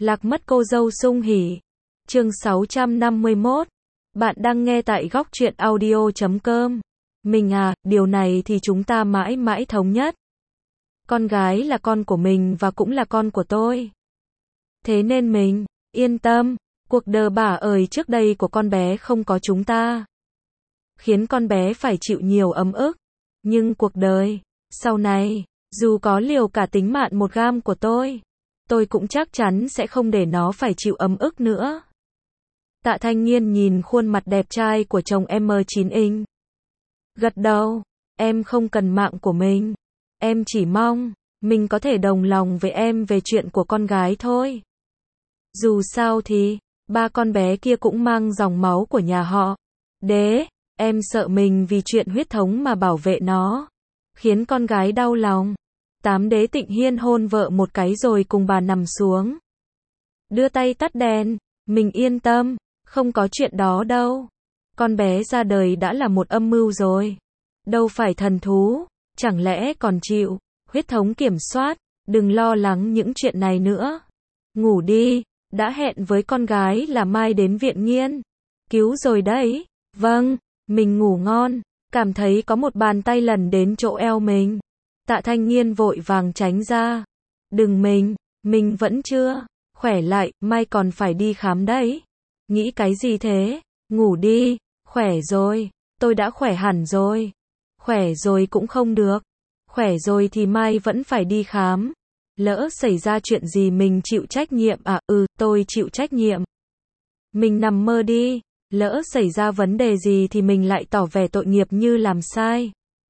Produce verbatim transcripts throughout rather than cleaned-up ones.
Lạc mất cô dâu sung hỉ. Chương sáu trăm năm mươi mốt. Bạn đang nghe tại góc truyện audio chấm com. Mình à, điều này thì chúng ta mãi mãi thống nhất. Con gái là con của mình và cũng là con của tôi. Thế nên mình, yên tâm, cuộc đời bả ơi trước đây của con bé không có chúng ta. Khiến con bé phải chịu nhiều ấm ức. Nhưng cuộc đời, sau này, dù có liều cả tính mạng một gam của tôi, tôi cũng chắc chắn sẽ không để nó phải chịu ấm ức nữa. Tạ Thanh Nghiên nhìn khuôn mặt đẹp trai của chồng em chín inch. Gật đầu, em không cần mạng của mình. Em chỉ mong, mình có thể đồng lòng với em về chuyện của con gái thôi. Dù sao thì, ba con bé kia cũng mang dòng máu của nhà họ. Đế, em sợ mình vì chuyện huyết thống mà bảo vệ nó, khiến con gái đau lòng. Tám Đế Tịnh Hiên hôn vợ một cái rồi cùng bà nằm xuống. Đưa tay tắt đèn, mình yên tâm, không có chuyện đó đâu. Con bé ra đời đã là một âm mưu rồi. Đâu phải thần thú, chẳng lẽ còn chịu huyết thống kiểm soát, đừng lo lắng những chuyện này nữa. Ngủ đi, đã hẹn với con gái là mai đến viện nghiên cứu rồi đấy. Vâng, mình ngủ ngon, cảm thấy có một bàn tay lần đến chỗ eo mình. Tạ Thanh Nghiên vội vàng tránh ra. Đừng mình, mình vẫn chưa khỏe lại, mai còn phải đi khám đấy. Nghĩ cái gì thế? Ngủ đi, khỏe rồi, tôi đã khỏe hẳn rồi. Khỏe rồi cũng không được. Khỏe rồi thì mai vẫn phải đi khám. Lỡ xảy ra chuyện gì mình chịu trách nhiệm à? Ừ, tôi chịu trách nhiệm. Mình nằm mơ đi, lỡ xảy ra vấn đề gì thì mình lại tỏ vẻ tội nghiệp như làm sai.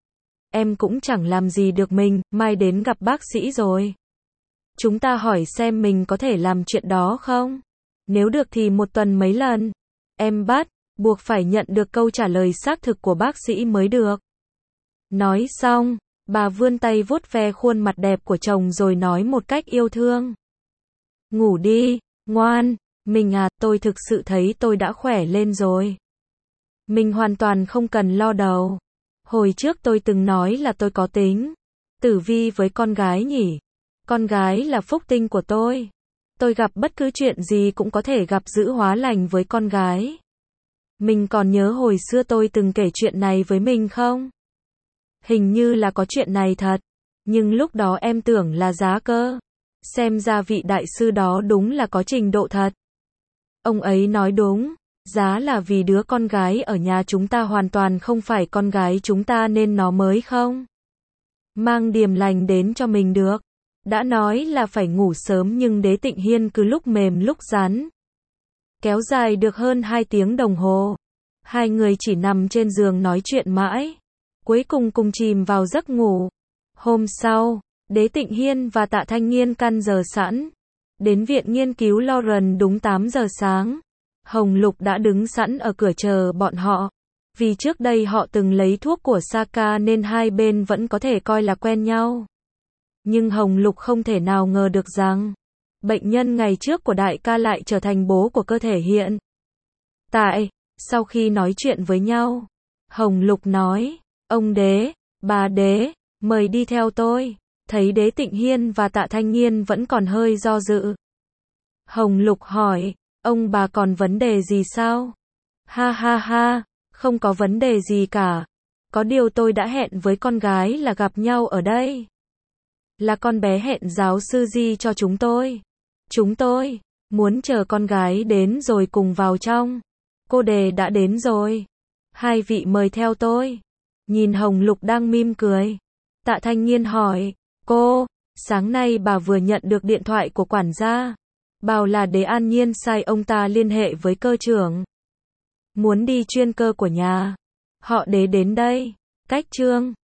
Em cũng chẳng làm gì được mình, mai đến gặp bác sĩ rồi. Chúng ta hỏi xem mình có thể làm chuyện đó không? Nếu được thì một tuần mấy lần. Em bắt buộc phải nhận được câu trả lời xác thực của bác sĩ mới được. Nói xong, bà vươn tay vuốt ve khuôn mặt đẹp của chồng rồi nói một cách yêu thương. Ngủ đi, ngoan, mình à, tôi thực sự thấy tôi đã khỏe lên rồi. Mình hoàn toàn không cần lo đầu. Hồi trước tôi từng nói là tôi có tính tử vi với con gái nhỉ. Con gái là phúc tinh của tôi. Tôi gặp bất cứ chuyện gì cũng có thể gặp dữ hóa lành với con gái. Mình còn nhớ hồi xưa tôi từng kể chuyện này với mình không? Hình như là có chuyện này thật. Nhưng lúc đó em tưởng là giá cơ. Xem ra vị đại sư đó đúng là có trình độ thật. Ông ấy nói đúng. Giá là vì đứa con gái ở nhà chúng ta hoàn toàn không phải con gái chúng ta nên nó mới không mang điềm lành đến cho mình được. Đã nói là phải ngủ sớm nhưng Đế Tịnh Hiên cứ lúc mềm lúc rắn. Kéo dài được hơn hai tiếng đồng hồ. Hai người chỉ nằm trên giường nói chuyện mãi. Cuối cùng cùng chìm vào giấc ngủ. Hôm sau, Đế Tịnh Hiên và Tạ Thanh Nghiên căn giờ sẵn. Đến viện nghiên cứu Lauren đúng tám giờ sáng. Hồng Lục đã đứng sẵn ở cửa chờ bọn họ. Vì trước đây họ từng lấy thuốc của Saka nên hai bên vẫn có thể coi là quen nhau. Nhưng Hồng Lục không thể nào ngờ được rằng bệnh nhân ngày trước của đại ca lại trở thành bố của cơ thể hiện tại. Sau khi nói chuyện với nhau, Hồng Lục nói, ông Đế, bà Đế, mời đi theo tôi. Thấy Đế Tịnh Hiên và Tạ Thanh Nghiên vẫn còn hơi do dự. Hồng Lục hỏi, ông bà còn vấn đề gì sao? Ha ha ha, không có vấn đề gì cả. Có điều tôi đã hẹn với con gái là gặp nhau ở đây. Là con bé hẹn giáo sư Di cho chúng tôi. Chúng tôi muốn chờ con gái đến rồi cùng vào trong. Cô Đề đã đến rồi. Hai vị mời theo tôi. Nhìn Hồng Lục đang mỉm cười. Tạ Thanh Nghiên hỏi, cô, sáng nay bà vừa nhận được điện thoại của quản gia. Bảo là Đế An Nhiên sai ông ta liên hệ với cơ trưởng. Muốn đi chuyên cơ của nhà họ Đế đến đây. Cách Trương